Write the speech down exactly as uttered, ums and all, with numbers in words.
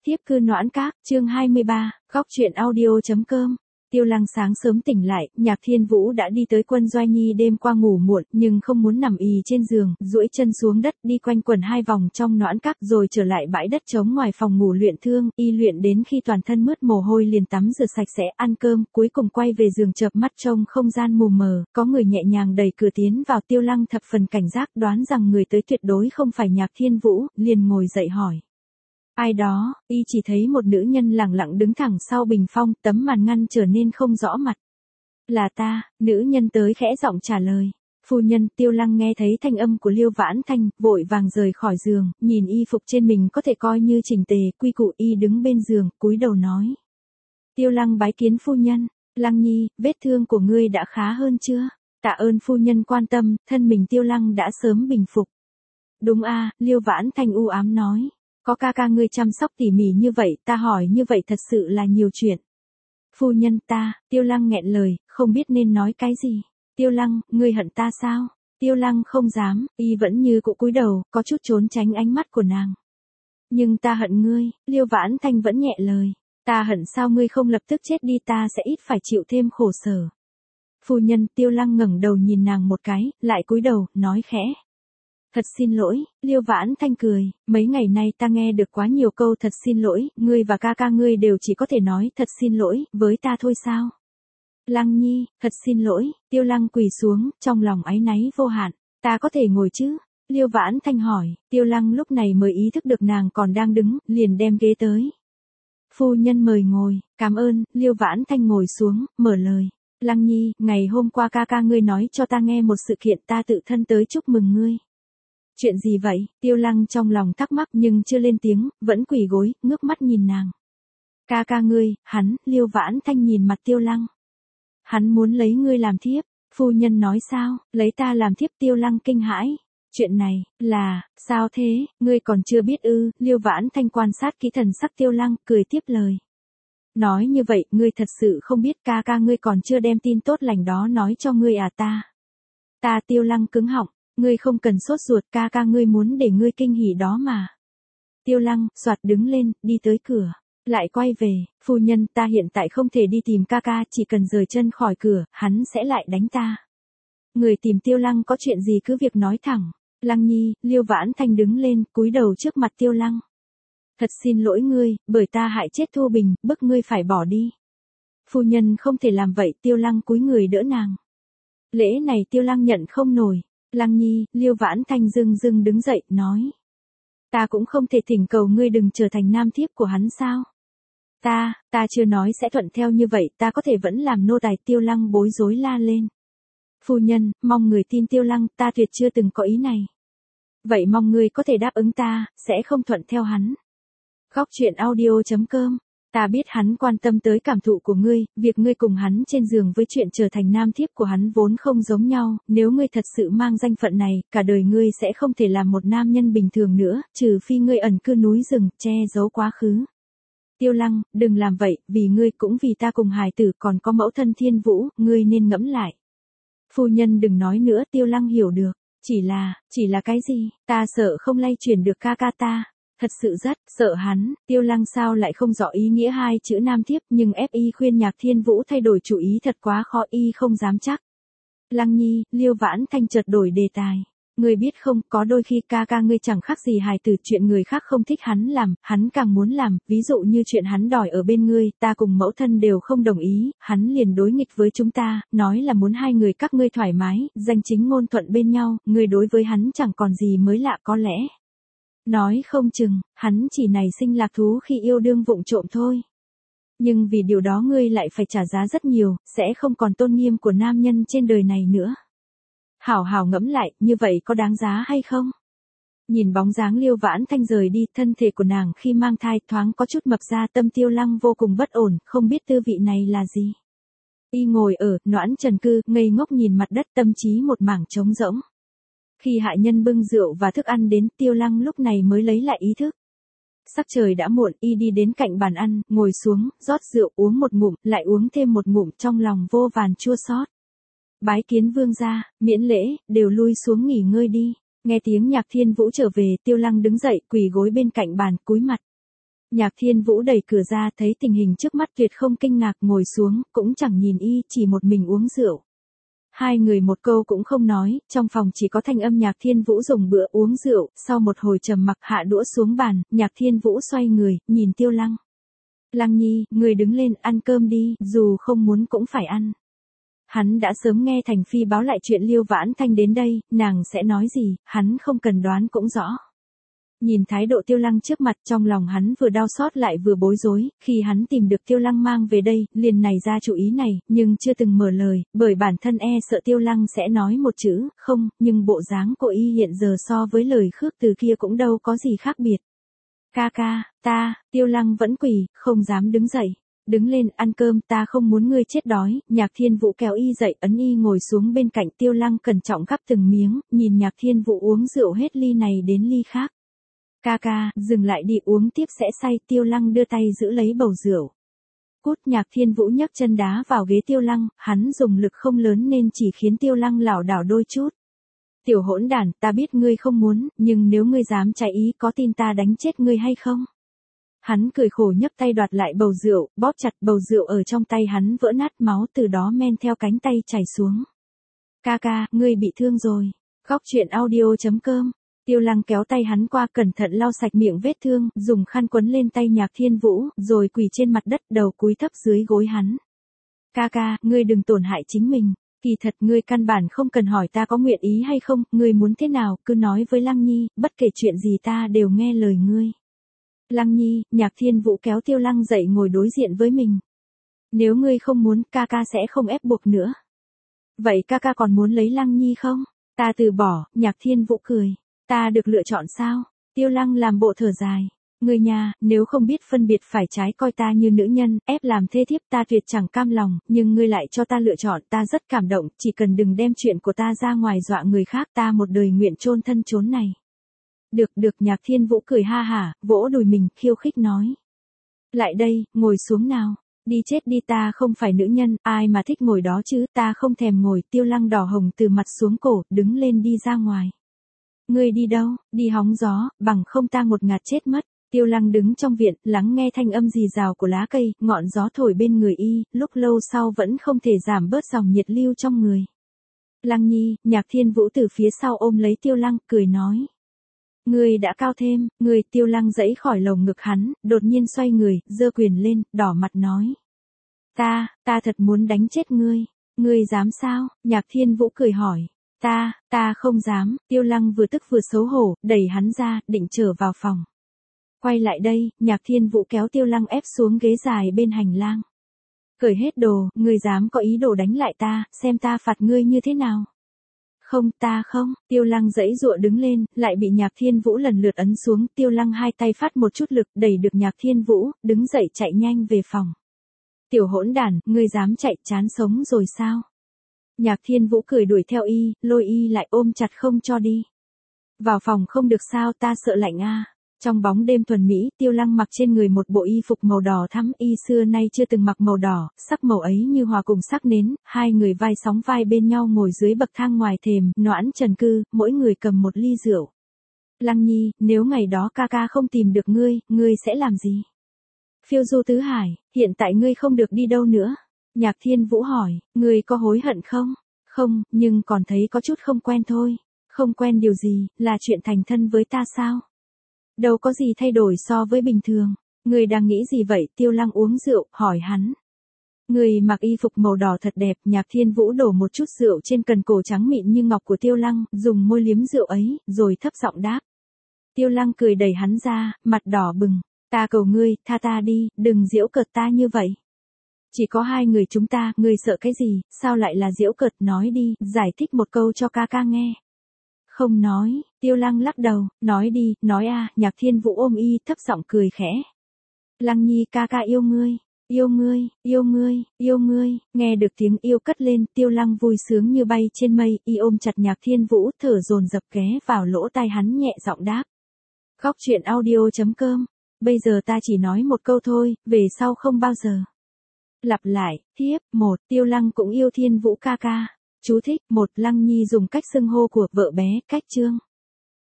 Thiếp cư Noãn Các, chương hai mươi ba, góc truyện audio.com. Tiêu Lăng sáng sớm tỉnh lại, Nhạc Thiên Vũ đã đi tới Quân Doanh Nhi đêm qua ngủ muộn, nhưng không muốn nằm ì trên giường, duỗi chân xuống đất, đi quanh quẩn hai vòng trong Noãn Các rồi trở lại bãi đất trống ngoài phòng ngủ luyện thương, y luyện đến khi toàn thân mướt mồ hôi liền tắm rửa sạch sẽ, ăn cơm, cuối cùng quay về giường chợp mắt trông không gian mù mờ, có người nhẹ nhàng đẩy cửa tiến vào. Tiêu Lăng thập phần cảnh giác, đoán rằng người tới tuyệt đối không phải Nhạc Thiên Vũ, liền ngồi dậy hỏi. Ai đó, y chỉ thấy một nữ nhân lẳng lặng đứng thẳng sau bình phong, tấm màn ngăn trở nên không rõ mặt. Là ta, nữ nhân tới khẽ giọng trả lời. Phu nhân. Tiêu Lăng nghe thấy thanh âm của Liêu Vãn Thanh, vội vàng rời khỏi giường, nhìn y phục trên mình có thể coi như chỉnh tề, quy củ, y đứng bên giường, cúi đầu nói. Tiêu Lăng bái kiến phu nhân. Lăng Nhi, vết thương của ngươi đã khá hơn chưa? Tạ ơn phu nhân quan tâm, thân mình Tiêu Lăng đã sớm bình phục. Đúng a, Liêu Vãn Thanh u ám nói. Có ca ca ngươi chăm sóc tỉ mỉ như vậy, ta hỏi như vậy thật sự là nhiều chuyện. Phu nhân ta. Tiêu Lăng nghẹn lời, không biết nên nói cái gì. Tiêu Lăng, ngươi hận ta sao? Tiêu Lăng không dám, y vẫn như cũ cúi đầu, có chút trốn tránh ánh mắt của nàng. Nhưng ta hận ngươi. Liêu Vãn Thanh vẫn nhẹ lời. Ta hận sao ngươi không lập tức chết đi, ta sẽ ít phải chịu thêm khổ sở. Phu nhân. Tiêu Lăng ngẩng đầu nhìn nàng một cái, lại cúi đầu, nói khẽ. Thật xin lỗi. Liêu Vãn Thanh cười, mấy ngày nay ta nghe được quá nhiều câu thật xin lỗi, ngươi và ca ca ngươi đều chỉ có thể nói thật xin lỗi, với ta thôi sao? Lăng Nhi, thật xin lỗi. Tiêu Lăng quỳ xuống, trong lòng áy náy vô hạn. Ta có thể ngồi chứ? Liêu Vãn Thanh hỏi. Tiêu Lăng lúc này mới ý thức được nàng còn đang đứng, liền đem ghế tới. Phu nhân mời ngồi. Cảm ơn. Liêu Vãn Thanh ngồi xuống, mở lời. Lăng Nhi, ngày hôm qua ca ca ngươi nói cho ta nghe một sự kiện, ta tự thân tới chúc mừng ngươi. Chuyện gì vậy? Tiêu Lăng trong lòng thắc mắc nhưng chưa lên tiếng, vẫn quỳ gối, ngước mắt nhìn nàng. Ca ca ngươi. Hắn. Liêu Vãn Thanh nhìn mặt Tiêu Lăng. Hắn muốn lấy ngươi làm thiếp. Phu nhân nói sao? Lấy ta làm thiếp? Tiêu Lăng kinh hãi. Chuyện này, là, sao thế, ngươi còn chưa biết ư? Liêu Vãn Thanh quan sát kỹ thần sắc Tiêu Lăng, cười tiếp lời. Nói như vậy, ngươi thật sự không biết ca ca ngươi còn chưa đem tin tốt lành đó nói cho ngươi à? Ta. Ta. Tiêu Lăng cứng họng. Ngươi không cần sốt ruột, ca ca ngươi muốn để ngươi kinh hỉ đó mà. Tiêu Lăng, soạt đứng lên, đi tới cửa. Lại quay về. Phu nhân, ta hiện tại không thể đi tìm ca ca, chỉ cần rời chân khỏi cửa, hắn sẽ lại đánh ta. Người tìm Tiêu Lăng có chuyện gì cứ việc nói thẳng. Lăng Nhi. Liêu Vãn Thanh đứng lên, cúi đầu trước mặt Tiêu Lăng. Thật xin lỗi ngươi, bởi ta hại chết Thu Bình, bức ngươi phải bỏ đi. Phu nhân không thể làm vậy. Tiêu Lăng cúi người đỡ nàng. Lễ này Tiêu Lăng nhận không nổi. Lăng Nhi. Liêu Vãn Thanh dưng dưng đứng dậy, nói. Ta cũng không thể thỉnh cầu ngươi đừng trở thành nam thiếp của hắn sao? Ta, ta chưa nói sẽ thuận theo như vậy, ta có thể vẫn làm nô tài. Tiêu Lăng bối rối la lên. Phu nhân, mong người tin Tiêu Lăng, ta tuyệt chưa từng có ý này. Vậy mong ngươi có thể đáp ứng ta, sẽ không thuận theo hắn. Góc truyện audio.com. Ta biết hắn quan tâm tới cảm thụ của ngươi, việc ngươi cùng hắn trên giường với chuyện trở thành nam thiếp của hắn vốn không giống nhau, nếu ngươi thật sự mang danh phận này, cả đời ngươi sẽ không thể làm một nam nhân bình thường nữa, trừ phi ngươi ẩn cư núi rừng, che giấu quá khứ. Tiêu Lăng, đừng làm vậy, vì ngươi cũng vì ta cùng hài tử còn có mẫu thân Thiên Vũ, ngươi nên ngẫm lại. Phu nhân đừng nói nữa. Tiêu Lăng hiểu được. Chỉ là, chỉ là cái gì? Ta sợ không lay chuyển được ca ca ta. Thật sự rất, sợ hắn. Tiêu Lăng sao lại không rõ ý nghĩa hai chữ nam thiếp, nhưng ép y khuyên Nhạc Thiên Vũ thay đổi chủ ý thật quá khó, y không dám chắc. Lăng Nhi. Liêu Vãn Thanh chợt đổi đề tài. Ngươi biết không, có đôi khi ca ca ngươi chẳng khác gì hài tử, chuyện người khác không thích hắn làm, hắn càng muốn làm, ví dụ như chuyện hắn đòi ở bên ngươi, ta cùng mẫu thân đều không đồng ý, hắn liền đối nghịch với chúng ta, nói là muốn hai người các ngươi thoải mái, danh chính ngôn thuận bên nhau, ngươi đối với hắn chẳng còn gì mới lạ, có lẽ. Nói không chừng, hắn chỉ nảy sinh lạc thú khi yêu đương vụng trộm thôi. Nhưng vì điều đó ngươi lại phải trả giá rất nhiều, sẽ không còn tôn nghiêm của nam nhân trên đời này nữa. Hảo hảo ngẫm lại, như vậy có đáng giá hay không? Nhìn bóng dáng Liêu Vãn Thanh rời đi, thân thể của nàng khi mang thai thoáng có chút mập ra, tâm Tiêu Lăng vô cùng bất ổn, không biết tư vị này là gì. Y ngồi ở Noãn Trần cư, ngây ngốc nhìn mặt đất, tâm trí một mảng trống rỗng. Khi hạ nhân bưng rượu và thức ăn đến, Tiêu Lăng lúc này mới lấy lại ý thức. Sắc trời đã muộn, y đi đến cạnh bàn ăn, ngồi xuống, rót rượu uống một ngụm, lại uống thêm một ngụm, trong lòng vô vàn chua xót. Bái kiến vương gia, miễn lễ, đều lui xuống nghỉ ngơi đi. Nghe tiếng Nhạc Thiên Vũ trở về, Tiêu Lăng đứng dậy, quỳ gối bên cạnh bàn, cúi mặt. Nhạc Thiên Vũ đẩy cửa ra, thấy tình hình trước mắt tuyệt không kinh ngạc, ngồi xuống, cũng chẳng nhìn y, chỉ một mình uống rượu. Hai người một câu cũng không nói, trong phòng chỉ có thanh âm Nhạc Thiên Vũ dùng bữa uống rượu, sau một hồi trầm mặc hạ đũa xuống bàn, Nhạc Thiên Vũ xoay người, nhìn Tiêu Lăng. Lăng Nhi, người đứng lên, ăn cơm đi, dù không muốn cũng phải ăn. Hắn đã sớm nghe Thành Phi báo lại chuyện Liêu Vãn Thanh đến đây, nàng sẽ nói gì, hắn không cần đoán cũng rõ. Nhìn thái độ Tiêu Lăng trước mặt, trong lòng hắn vừa đau xót lại vừa bối rối, khi hắn tìm được Tiêu Lăng mang về đây, liền nảy ra chủ ý này, nhưng chưa từng mở lời, bởi bản thân e sợ Tiêu Lăng sẽ nói một chữ, không, nhưng bộ dáng của y hiện giờ so với lời khước từ kia cũng đâu có gì khác biệt. Ca ca, ta, Tiêu Lăng vẫn quỳ, không dám đứng dậy. Đứng lên, ăn cơm, ta không muốn ngươi chết đói. Nhạc Thiên Vũ kéo y dậy, ấn y ngồi xuống bên cạnh. Tiêu Lăng cẩn trọng gắp từng miếng, nhìn Nhạc Thiên Vũ uống rượu hết ly này đến ly khác. Ca ca, dừng lại đi, uống tiếp sẽ say. Tiêu Lăng đưa tay giữ lấy bầu rượu. Cút. Nhạc Thiên Vũ nhấc chân đá vào ghế Tiêu Lăng, hắn dùng lực không lớn nên chỉ khiến Tiêu Lăng lảo đảo đôi chút. Tiểu hỗn đản, ta biết ngươi không muốn, nhưng nếu ngươi dám trái ý, có tin ta đánh chết ngươi hay không? Hắn cười khổ nhấc tay đoạt lại bầu rượu, bóp chặt bầu rượu ở trong tay hắn vỡ nát, máu từ đó men theo cánh tay chảy xuống. Ca ca, ngươi bị thương rồi. Góc truyện audio chấm com. Tiêu Lăng kéo tay hắn qua, cẩn thận lau sạch miệng vết thương, dùng khăn quấn lên tay Nhạc Thiên Vũ, rồi quỳ trên mặt đất, đầu cúi thấp dưới gối hắn. Ca ca, ngươi đừng tổn hại chính mình. Kỳ thật ngươi căn bản không cần hỏi ta có nguyện ý hay không, ngươi muốn thế nào, cứ nói với Lăng Nhi, bất kể chuyện gì ta đều nghe lời ngươi. Lăng Nhi, Nhạc Thiên Vũ kéo Tiêu Lăng dậy ngồi đối diện với mình. Nếu ngươi không muốn, ca ca sẽ không ép buộc nữa. Vậy ca ca còn muốn lấy Lăng Nhi không? Ta từ bỏ. Nhạc Thiên Vũ cười. Ta được lựa chọn sao? Tiêu Lăng làm bộ thở dài. Người nhà, nếu không biết phân biệt phải trái, coi ta như nữ nhân, ép làm thê thiếp, ta tuyệt chẳng cam lòng, nhưng ngươi lại cho ta lựa chọn, ta rất cảm động, chỉ cần đừng đem chuyện của ta ra ngoài dọa người khác, ta một đời nguyện chôn thân chốn này. Được, được. Nhạc Thiên Vũ cười ha hả, vỗ đùi mình, khiêu khích nói. Lại đây, ngồi xuống nào. Đi chết đi, ta không phải nữ nhân, ai mà thích ngồi đó chứ, ta không thèm ngồi. Tiêu Lăng đỏ hồng từ mặt xuống cổ, đứng lên đi ra ngoài. Ngươi đi đâu? Đi hóng gió, bằng không ta ngột ngạt chết mất. Tiêu Lăng đứng trong viện, lắng nghe thanh âm rì rào của lá cây, ngọn gió thổi bên người y, lúc lâu sau vẫn không thể giảm bớt dòng nhiệt lưu trong người. Lăng Nhi, Nhạc Thiên Vũ từ phía sau ôm lấy Tiêu Lăng, cười nói. Ngươi đã cao thêm, người. Tiêu Lăng giãy khỏi lồng ngực hắn, đột nhiên xoay người, giơ quyền lên, đỏ mặt nói. Ta, ta thật muốn đánh chết ngươi. Ngươi dám sao? Nhạc Thiên Vũ cười hỏi. Ta, ta không dám. Tiêu Lăng vừa tức vừa xấu hổ, đẩy hắn ra, định trở vào phòng. Quay lại đây, Nhạc Thiên Vũ kéo Tiêu Lăng ép xuống ghế dài bên hành lang. Cởi hết đồ, ngươi dám có ý đồ đánh lại ta, xem ta phạt ngươi như thế nào. Không, ta không. Tiêu Lăng giãy giụa đứng lên, lại bị Nhạc Thiên Vũ lần lượt ấn xuống. Tiêu Lăng hai tay phát một chút lực, đẩy được Nhạc Thiên Vũ, đứng dậy chạy nhanh về phòng. Tiểu hỗn đản, ngươi dám chạy, chán sống rồi sao? Nhạc Thiên Vũ cười đuổi theo y, lôi y lại ôm chặt không cho đi. Vào phòng không được sao, ta sợ lạnh a. Trong bóng đêm thuần mỹ, Tiêu Lăng mặc trên người một bộ y phục màu đỏ thắm, y xưa nay chưa từng mặc màu đỏ, sắc màu ấy như hòa cùng sắc nến, hai người vai sóng vai bên nhau ngồi dưới bậc thang ngoài thềm, noãn trần cư, mỗi người cầm một ly rượu. Lăng Nhi, nếu ngày đó ca ca không tìm được ngươi, ngươi sẽ làm gì? Phiêu du tứ hải, hiện tại ngươi không được đi đâu nữa. Nhạc Thiên Vũ hỏi, ngươi có hối hận không? Không, nhưng còn thấy có chút không quen thôi. Không quen điều gì, là chuyện thành thân với ta sao? Đâu có gì thay đổi so với bình thường. Ngươi đang nghĩ gì vậy? Tiêu Lăng uống rượu, hỏi hắn. Ngươi mặc y phục màu đỏ thật đẹp. Nhạc Thiên Vũ đổ một chút rượu trên cần cổ trắng mịn như ngọc của Tiêu Lăng, dùng môi liếm rượu ấy, rồi thấp giọng đáp. Tiêu Lăng cười đẩy hắn ra, mặt đỏ bừng. Ta cầu ngươi, tha ta đi, đừng giễu cợt ta như vậy. Chỉ có hai người chúng ta, ngươi sợ cái gì, sao lại là giễu cợt, nói đi, giải thích một câu cho ca ca nghe. Không nói. Tiêu Lăng lắc đầu, nói đi, nói a. Nhạc Thiên Vũ ôm y, thấp giọng cười khẽ. Lăng Nhi, ca ca yêu ngươi, yêu ngươi, yêu ngươi, yêu ngươi. Nghe được tiếng yêu cất lên, Tiêu Lăng vui sướng như bay trên mây, y ôm chặt Nhạc Thiên Vũ, thở dồn dập ghé vào lỗ tai hắn nhẹ giọng đáp. Góc truyện audio chấm com. Bây giờ ta chỉ nói một câu thôi, về sau không bao giờ. Lặp lại, tiếp, một, Tiêu Lăng cũng yêu Thiên Vũ ca ca. Chú thích, một, Lăng Nhi dùng cách xưng hô của vợ bé, cách chương.